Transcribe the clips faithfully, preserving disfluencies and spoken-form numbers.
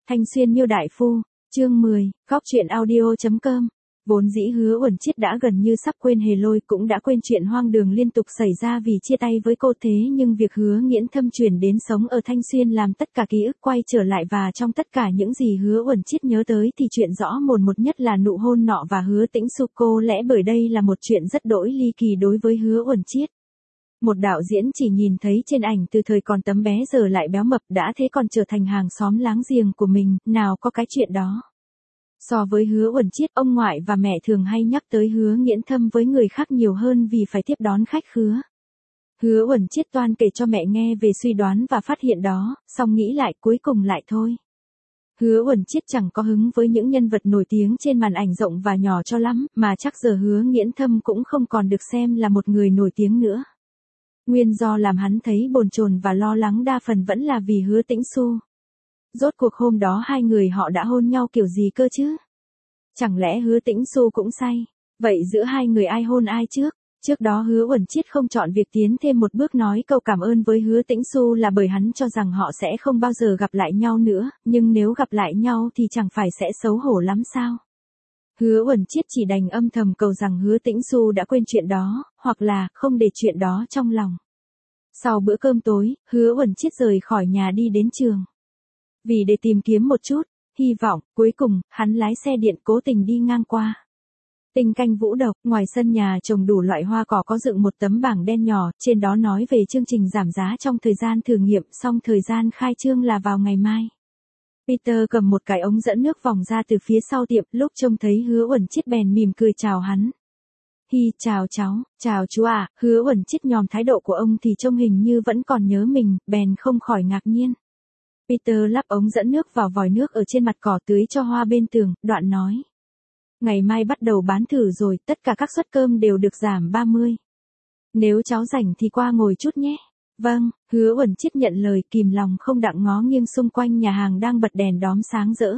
Thanh Xuyên Miêu Đại Phu, chương mười, Góc Chuyện Audio chấm com. Vốn dĩ Hứa Uẩn Chiết đã gần như sắp quên Hề Lôi, cũng đã quên chuyện hoang đường liên tục xảy ra vì chia tay với cô, thế nhưng việc Hứa Nghiễn Thâm chuyển đến sống ở Thanh Xuyên làm tất cả ký ức quay trở lại, và trong tất cả những gì Hứa Uẩn Chiết nhớ tới thì chuyện rõ mồn một nhất là nụ hôn nọ và Hứa Tĩnh Xu. Cô lẽ bởi đây là một chuyện rất đỗi ly kỳ đối với Hứa Uẩn Chiết. Một đạo diễn chỉ nhìn thấy trên ảnh từ thời còn tấm bé giờ lại béo mập, đã thế còn trở thành hàng xóm láng giềng của mình, nào có cái chuyện đó. So với Hứa Uẩn Chiết, ông ngoại và mẹ thường hay nhắc tới Hứa Nghiễn Thâm với người khác nhiều hơn vì phải tiếp đón khách khứa. Hứa Uẩn Chiết toan kể cho mẹ nghe về suy đoán và phát hiện đó, xong nghĩ lại cuối cùng lại thôi. Hứa Uẩn Chiết chẳng có hứng với những nhân vật nổi tiếng trên màn ảnh rộng và nhỏ cho lắm, mà chắc giờ Hứa Nghiễn Thâm cũng không còn được xem là một người nổi tiếng nữa. Nguyên do làm hắn thấy bồn chồn và lo lắng đa phần vẫn là vì Hứa Tĩnh Xu. Rốt cuộc hôm đó hai người họ đã hôn nhau kiểu gì cơ chứ? Chẳng lẽ Hứa Tĩnh Xu cũng say? Vậy giữa hai người ai hôn ai trước? Trước đó Hứa Uẩn Chiết không chọn việc tiến thêm một bước nói câu cảm ơn với Hứa Tĩnh Xu là bởi hắn cho rằng họ sẽ không bao giờ gặp lại nhau nữa, nhưng nếu gặp lại nhau thì chẳng phải sẽ xấu hổ lắm sao? Hứa Uẩn Chiết chỉ đành âm thầm cầu rằng Hứa Tĩnh Xu đã quên chuyện đó, hoặc là không để chuyện đó trong lòng. Sau bữa cơm tối, Hứa Uẩn Chiết rời khỏi nhà đi đến trường. Vì để tìm kiếm một chút hy vọng, cuối cùng hắn lái xe điện cố tình đi ngang qua Tinh Canh Vũ Độc. Ngoài sân nhà trồng đủ loại hoa cỏ, có dựng một tấm bảng đen nhỏ, trên đó nói về chương trình giảm giá trong thời gian thử nghiệm, xong thời gian khai trương là vào ngày mai. Peter cầm một cái ống dẫn nước vòng ra từ phía sau tiệm, lúc trông thấy Hứa Uẩn Chiết bèn mỉm cười chào hắn. Hi, chào cháu, chào chú à. Hứa Uẩn Chiết nhòm thái độ của ông thì trông hình như vẫn còn nhớ mình, bèn không khỏi ngạc nhiên. Peter lắp ống dẫn nước vào vòi nước ở trên mặt cỏ tưới cho hoa bên tường, đoạn nói. Ngày mai bắt đầu bán thử rồi, tất cả các suất cơm đều được giảm ba mươi. Nếu cháu rảnh thì qua ngồi chút nhé. Vâng, Hứa Uẩn Chiết nhận lời, kìm lòng không đặng ngó nghiêng xung quanh nhà hàng đang bật đèn đóm sáng rỡ.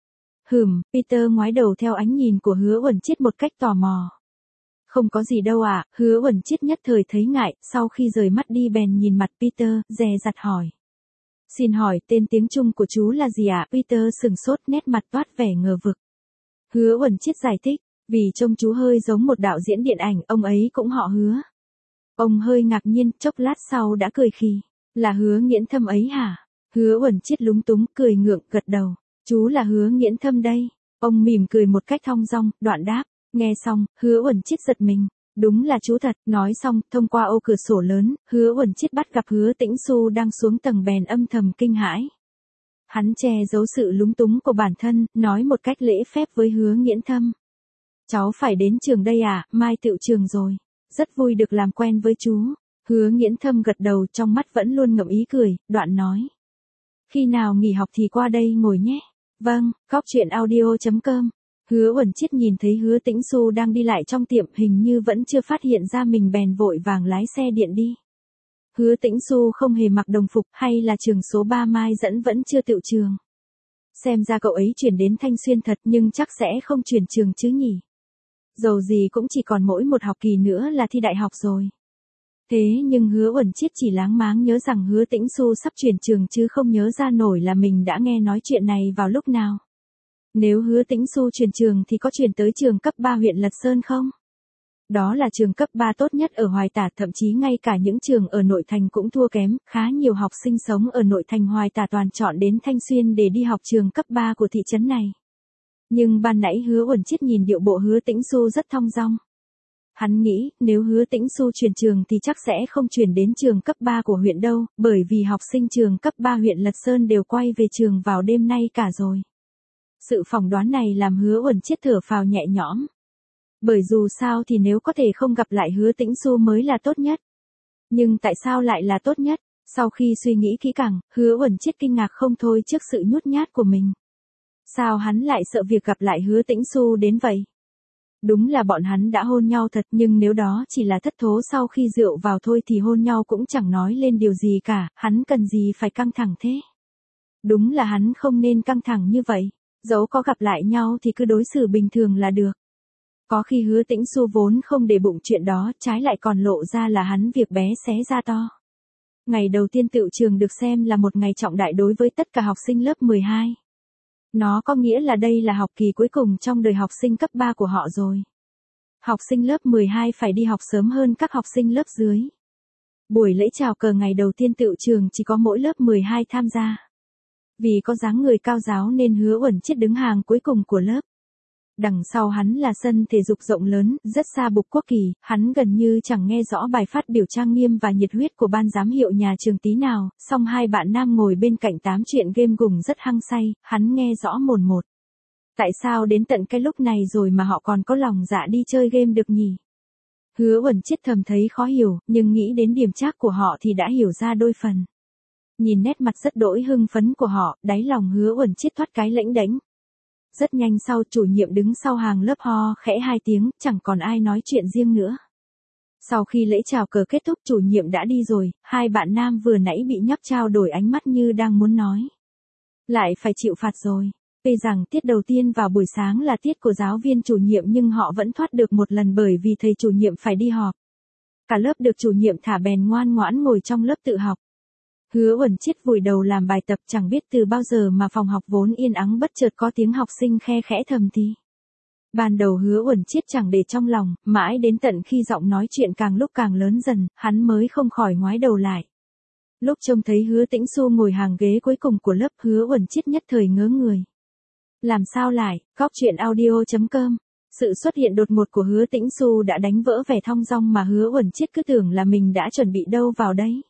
Hừm, Peter ngoái đầu theo ánh nhìn của Hứa Uẩn Chiết một cách tò mò. Không có gì đâu ạ. À, Hứa Uẩn Chiết nhất thời thấy ngại, sau khi rời mắt đi bèn nhìn mặt Peter, dè dặt hỏi. Xin hỏi tên tiếng Trung của chú là gì ạ? À? Peter sừng sốt, nét mặt toát vẻ ngờ vực. Hứa Uẩn Chiết giải thích, vì trông chú hơi giống một đạo diễn điện ảnh, ông ấy cũng họ Hứa. Ông hơi ngạc nhiên, chốc lát sau đã cười khì. Là Hứa Nghiễn Thâm ấy hả? Hứa Uẩn Chiết lúng túng, cười ngượng, gật đầu. Chú là Hứa Nghiễn Thâm đây. Ông mỉm cười một cách thong dong, đoạn đáp. Nghe xong, Hứa Uẩn Chiết giật mình. Đúng là chú thật. Nói xong, thông qua ô cửa sổ lớn, Hứa Uẩn Chiết bắt gặp Hứa Tĩnh Xu đang xuống tầng, bèn âm thầm kinh hãi. Hắn che giấu sự lúng túng của bản thân, nói một cách lễ phép với Hứa Nghiễn Thâm. Cháu phải đến trường đây à? Mai tựu trường rồi. Rất vui được làm quen với chú. Hứa Nghiễn Thâm gật đầu, trong mắt vẫn luôn ngậm ý cười, đoạn nói. Khi nào nghỉ học thì qua đây ngồi nhé. Vâng, Góc Chuyện Audio chấm com. Hứa Uẩn Chiết nhìn thấy Hứa Tĩnh Xu đang đi lại trong tiệm, hình như vẫn chưa phát hiện ra mình, bèn vội vàng lái xe điện đi. Hứa Tĩnh Xu không hề mặc đồng phục, hay là trường số ba Mai dẫn vẫn chưa tựu trường. Xem ra cậu ấy chuyển đến Thanh Xuyên thật, nhưng chắc sẽ không chuyển trường chứ nhỉ. Dầu gì cũng chỉ còn mỗi một học kỳ nữa là thi đại học rồi. Thế nhưng Hứa Uẩn Chiết chỉ láng máng nhớ rằng Hứa Tĩnh Xu sắp chuyển trường chứ không nhớ ra nổi là mình đã nghe nói chuyện này vào lúc nào. Nếu Hứa Tĩnh Xu chuyển trường thì có chuyển tới trường cấp ba huyện Lật Sơn không? Đó là trường cấp ba tốt nhất ở Hoài Tả, thậm chí ngay cả những trường ở nội thành cũng thua kém, khá nhiều học sinh sống ở nội thành Hoài Tả toàn chọn đến Thanh Xuyên để đi học trường cấp ba của thị trấn này. Nhưng ban nãy Hứa Uẩn Chiết nhìn điệu bộ Hứa Tĩnh Xu rất thong dong. Hắn nghĩ, nếu Hứa Tĩnh Xu chuyển trường thì chắc sẽ không chuyển đến trường cấp ba của huyện đâu, bởi vì học sinh trường cấp ba huyện Lật Sơn đều quay về trường vào đêm nay cả rồi. Sự phỏng đoán này làm Hứa Uẩn Chiết thở phào nhẹ nhõm. Bởi dù sao thì nếu có thể không gặp lại Hứa Tĩnh Xu mới là tốt nhất. Nhưng tại sao lại là tốt nhất? Sau khi suy nghĩ kỹ càng, Hứa Uẩn Chiết kinh ngạc không thôi trước sự nhút nhát của mình. Sao hắn lại sợ việc gặp lại Hứa Tĩnh Xu đến vậy? Đúng là bọn hắn đã hôn nhau thật, nhưng nếu đó chỉ là thất thố sau khi rượu vào thôi thì hôn nhau cũng chẳng nói lên điều gì cả, hắn cần gì phải căng thẳng thế? Đúng là hắn không nên căng thẳng như vậy, dẫu có gặp lại nhau thì cứ đối xử bình thường là được. Có khi Hứa Tĩnh Xu vốn không để bụng chuyện đó, trái lại còn lộ ra là hắn việc bé xé ra to. Ngày đầu tiên tựu trường được xem là một ngày trọng đại đối với tất cả học sinh lớp mười hai. Nó có nghĩa là đây là học kỳ cuối cùng trong đời học sinh cấp ba của họ rồi. Học sinh lớp mười hai phải đi học sớm hơn các học sinh lớp dưới. Buổi lễ chào cờ ngày đầu tiên tựu trường chỉ có mỗi lớp mười hai tham gia. Vì có dáng người cao giáo nên Hứa Uẩn Chiết đứng hàng cuối cùng của lớp. Đằng sau hắn là sân thể dục rộng lớn, rất xa bục quốc kỳ, hắn gần như chẳng nghe rõ bài phát biểu trang nghiêm và nhiệt huyết của ban giám hiệu nhà trường tí nào, song hai bạn nam ngồi bên cạnh tám chuyện game gùng rất hăng say, hắn nghe rõ mồn một. Tại sao đến tận cái lúc này rồi mà họ còn có lòng dạ đi chơi game được nhỉ? Hứa Uẩn Chiết thầm thấy khó hiểu, nhưng nghĩ đến điểm trác của họ thì đã hiểu ra đôi phần. Nhìn nét mặt rất đỗi hưng phấn của họ, đáy lòng Hứa Uẩn Chiết thoát cái lễnh đễnh. Rất nhanh sau chủ nhiệm đứng sau hàng lớp ho khẽ hai tiếng, chẳng còn ai nói chuyện riêng nữa. Sau khi lễ chào cờ kết thúc chủ nhiệm đã đi rồi, hai bạn nam vừa nãy bị nhấp trao đổi ánh mắt như đang muốn nói. Lại phải chịu phạt rồi. Tuy rằng tiết đầu tiên vào buổi sáng là tiết của giáo viên chủ nhiệm nhưng họ vẫn thoát được một lần bởi vì thầy chủ nhiệm phải đi họp. Cả lớp được chủ nhiệm thả bèn ngoan ngoãn ngồi trong lớp tự học. Hứa Uẩn Chiết vùi đầu làm bài tập chẳng biết từ bao giờ mà phòng học vốn yên ắng bất chợt có tiếng học sinh khe khẽ thầm thì. Ban đầu Hứa Uẩn Chiết chẳng để trong lòng, mãi đến tận khi giọng nói chuyện càng lúc càng lớn dần, hắn mới không khỏi ngoái đầu lại. Lúc trông thấy Hứa Tĩnh Xu ngồi hàng ghế cuối cùng của lớp, Hứa Uẩn Chiết nhất thời ngớ người. Làm sao lại, góc truyện audio chấm com. Sự xuất hiện đột ngột của Hứa Tĩnh Xu đã đánh vỡ vẻ thong dong mà Hứa Uẩn Chiết cứ tưởng là mình đã chuẩn bị đâu vào đấy.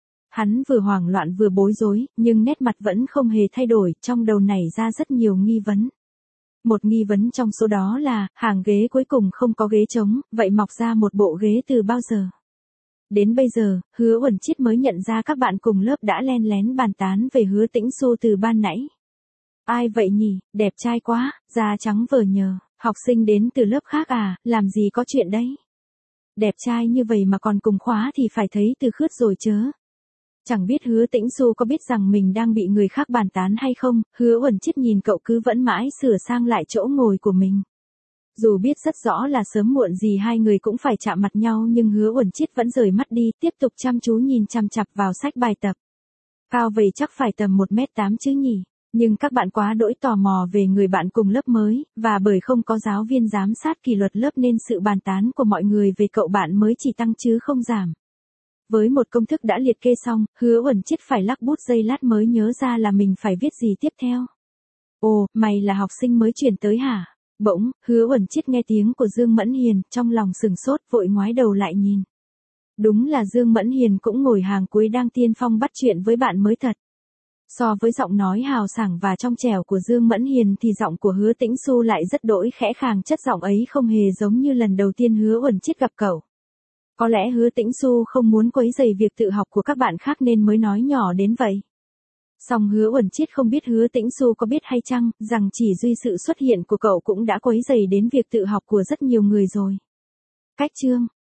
Hắn vừa hoảng loạn vừa bối rối, nhưng nét mặt vẫn không hề thay đổi, trong đầu nảy ra rất nhiều nghi vấn. Một nghi vấn trong số đó là, hàng ghế cuối cùng không có ghế trống, vậy mọc ra một bộ ghế từ bao giờ? Đến bây giờ, Hứa Uẩn Chiết mới nhận ra các bạn cùng lớp đã len lén bàn tán về Hứa Tĩnh Xu từ ban nãy. Ai vậy nhỉ, đẹp trai quá, da trắng vờ nhờ, học sinh đến từ lớp khác à, làm gì có chuyện đấy? Đẹp trai như vậy mà còn cùng khóa thì phải thấy từ khướt rồi chớ. Chẳng biết Hứa Tĩnh Xu có biết rằng mình đang bị người khác bàn tán hay không, Hứa Uẩn Chiết nhìn cậu cứ vẫn mãi sửa sang lại chỗ ngồi của mình. Dù biết rất rõ là sớm muộn gì hai người cũng phải chạm mặt nhau nhưng Hứa Uẩn Chiết vẫn rời mắt đi, tiếp tục chăm chú nhìn chằm chằm vào sách bài tập. Cao vậy chắc phải tầm một mét tám chứ nhỉ, nhưng các bạn quá đỗi tò mò về người bạn cùng lớp mới, và bởi không có giáo viên giám sát kỷ luật lớp nên sự bàn tán của mọi người về cậu bạn mới chỉ tăng chứ không giảm. Với một công thức đã liệt kê xong, Hứa Uẩn Chiết phải lắc bút giây lát mới nhớ ra là mình phải viết gì tiếp theo. Ồ, mày là học sinh mới chuyển tới hả? Bỗng, Hứa Uẩn Chiết nghe tiếng của Dương Mẫn Hiền, trong lòng sừng sốt vội ngoái đầu lại nhìn. Đúng là Dương Mẫn Hiền cũng ngồi hàng cuối đang tiên phong bắt chuyện với bạn mới thật. So với giọng nói hào sảng và trong trẻo của Dương Mẫn Hiền thì giọng của Hứa Tĩnh Xu lại rất đỗi khẽ khàng, chất giọng ấy không hề giống như lần đầu tiên Hứa Uẩn Chiết gặp cậu. Có lẽ Hứa Tĩnh Xu không muốn quấy rầy việc tự học của các bạn khác nên mới nói nhỏ đến vậy. Song Hứa Uẩn Chiết không biết Hứa Tĩnh Xu có biết hay chăng, rằng chỉ duy sự xuất hiện của cậu cũng đã quấy rầy đến việc tự học của rất nhiều người rồi. Cách chương